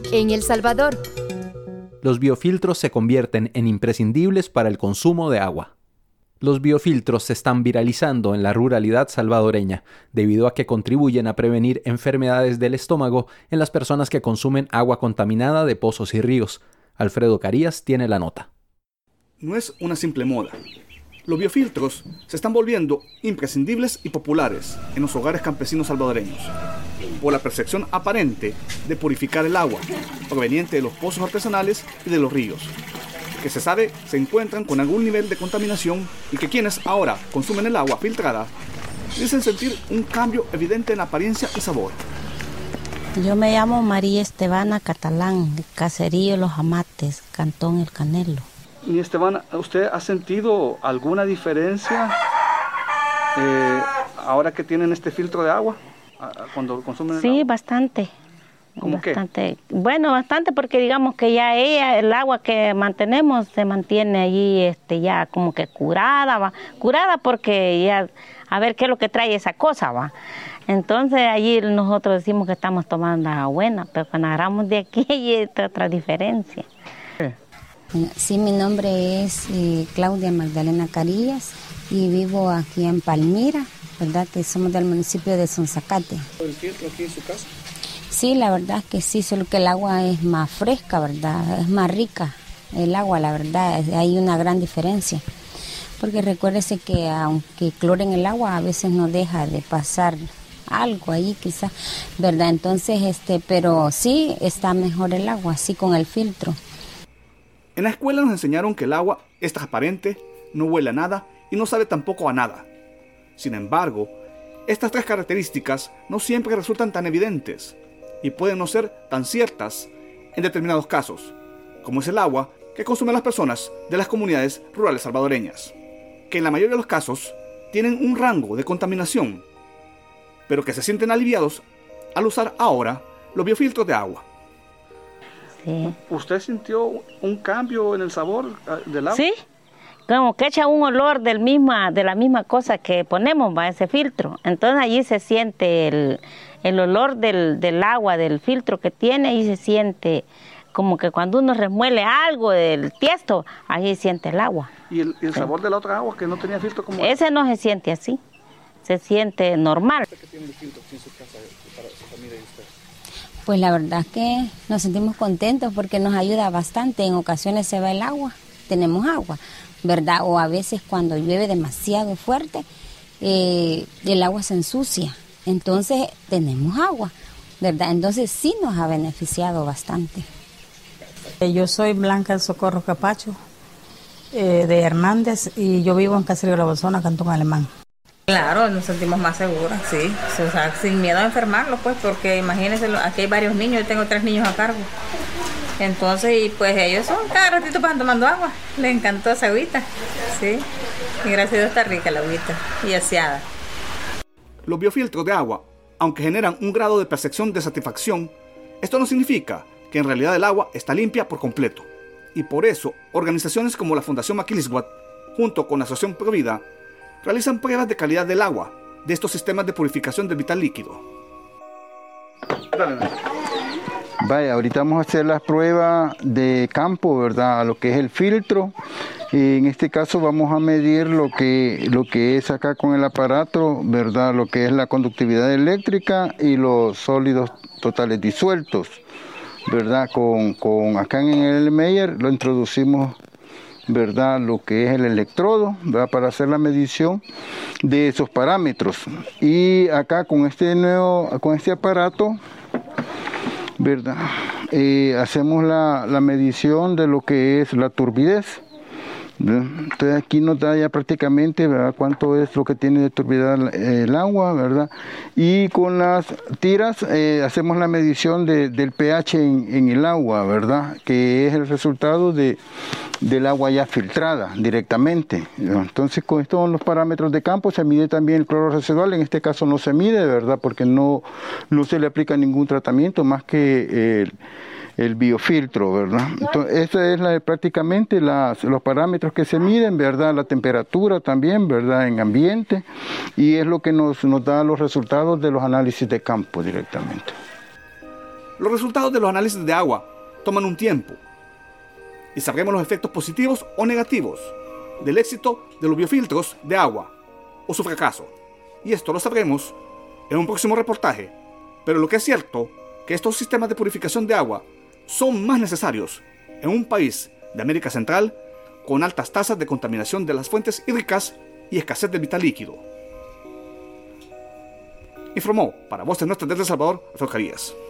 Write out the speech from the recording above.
en El Salvador. Los biofiltros se convierten en imprescindibles para el consumo de agua. Los biofiltros se están viralizando en la ruralidad salvadoreña, debido a que contribuyen a prevenir enfermedades del estómago en las personas que consumen agua contaminada de pozos y ríos. Alfredo Carías tiene la nota. No es una simple moda. Los biofiltros se están volviendo imprescindibles y populares en los hogares campesinos salvadoreños, por la percepción aparente de purificar el agua proveniente de los pozos artesanales y de los ríos, que se sabe se encuentran con algún nivel de contaminación y que quienes ahora consumen el agua filtrada dicen sentir un cambio evidente en apariencia y sabor. Yo me llamo María Estebana Catalán, de Caserío Los Amates, Cantón El Canelo. Y Estebana, ¿usted ha sentido alguna diferencia ahora que tienen este filtro de agua cuando consumen el agua? Sí, bastante. ¿Cómo bastante. Qué? Bueno, bastante porque digamos que ya el agua que mantenemos se mantiene allí ya como que curada, va. Curada porque ya a ver qué es lo que trae esa cosa, va. Entonces allí nosotros decimos que estamos tomando agua buena, pero cuando agarramos de aquí hay otra diferencia. Sí, mi nombre es Claudia Magdalena Carías y vivo aquí en Palmira, ¿verdad? Que somos del municipio de Sonzacate. ¿El filtro aquí en su casa? Sí, la verdad que sí, solo que el agua es más fresca, ¿verdad? Es más rica el agua, la verdad, hay una gran diferencia. Porque recuérdese que aunque cloren el agua, a veces no deja de pasar algo ahí quizás, ¿verdad? Entonces, pero sí está mejor el agua, así con el filtro. En la escuela nos enseñaron que el agua es transparente, no huele a nada y no sabe tampoco a nada. Sin embargo, estas tres características no siempre resultan tan evidentes y pueden no ser tan ciertas en determinados casos, como es el agua que consumen las personas de las comunidades rurales salvadoreñas, que en la mayoría de los casos tienen un rango de contaminación, pero que se sienten aliviados al usar ahora los biofiltros de agua. Sí. ¿Usted sintió un cambio en el sabor del agua? Sí, como que echa un olor de la misma cosa que ponemos, va, ese filtro. Entonces allí se siente el olor del agua, del filtro que tiene, y se siente como que cuando uno remuele algo del tiesto, allí siente el agua. ¿Y el sabor de la otra agua que no tenía filtro como ese no se siente así, se siente normal. ¿Qué tiene el filtro aquí en su casa para su familia y usted? Pues la verdad que nos sentimos contentos porque nos ayuda bastante. En ocasiones se va el agua, tenemos agua, ¿verdad? O a veces cuando llueve demasiado fuerte, el agua se ensucia. Entonces tenemos agua, ¿verdad? Entonces sí nos ha beneficiado bastante. Yo soy Blanca del Socorro Capacho, de Hernández, y yo vivo en Caserío La Bolsona, Cantón Alemán. Claro, nos sentimos más seguras, sí, o sea, sin miedo a enfermarlos, pues, porque imagínense, aquí hay varios niños, yo tengo 3 niños a cargo. Entonces, y pues ellos cada ratito pasan tomando agua, les encantó esa agüita, sí, y gracias a Dios está rica la agüita y aseada. Los biofiltros de agua, aunque generan un grado de percepción de satisfacción, esto no significa que en realidad el agua está limpia por completo. Y por eso, organizaciones como la Fundación Maquilisguat, junto con la Asociación Provida, realizan pruebas de calidad del agua de estos sistemas de purificación del vital líquido. Vaya, ahorita vamos a hacer las pruebas de campo, ¿verdad? A lo que es el filtro. Y en este caso vamos a medir lo que es acá con el aparato, ¿verdad? Lo que es la conductividad eléctrica y los sólidos totales disueltos, ¿verdad? Con acá en el Meyer lo introducimos, ¿verdad? Lo que es el electrodo, ¿verdad? Para hacer la medición de esos parámetros. Y acá con este aparato, ¿verdad? Hacemos la medición de lo que es la turbidez. Entonces aquí nos da ya prácticamente, ¿verdad?, cuánto es lo que tiene de turbidez el agua, ¿verdad? Y con las tiras hacemos la medición del pH en el agua, ¿verdad?, que es el resultado del agua ya filtrada directamente. Entonces con estos los parámetros de campo se mide también el cloro residual. En este caso no se mide, ¿verdad?, porque no se le aplica ningún tratamiento más que el biofiltro, ¿verdad? Entonces, esa es prácticamente los parámetros que se miden, ¿verdad? La temperatura también, ¿verdad? En ambiente, y es lo que nos da los resultados de los análisis de campo directamente. Los resultados de los análisis de agua toman un tiempo y sabremos los efectos positivos o negativos del éxito de los biofiltros de agua o su fracaso. Y esto lo sabremos en un próximo reportaje. Pero lo que es cierto, que estos sistemas de purificación de agua son más necesarios en un país de América Central con altas tasas de contaminación de las fuentes hídricas y escasez de vital líquido. Informó para Voces Nuestras desde El Salvador, Alfredo Carías.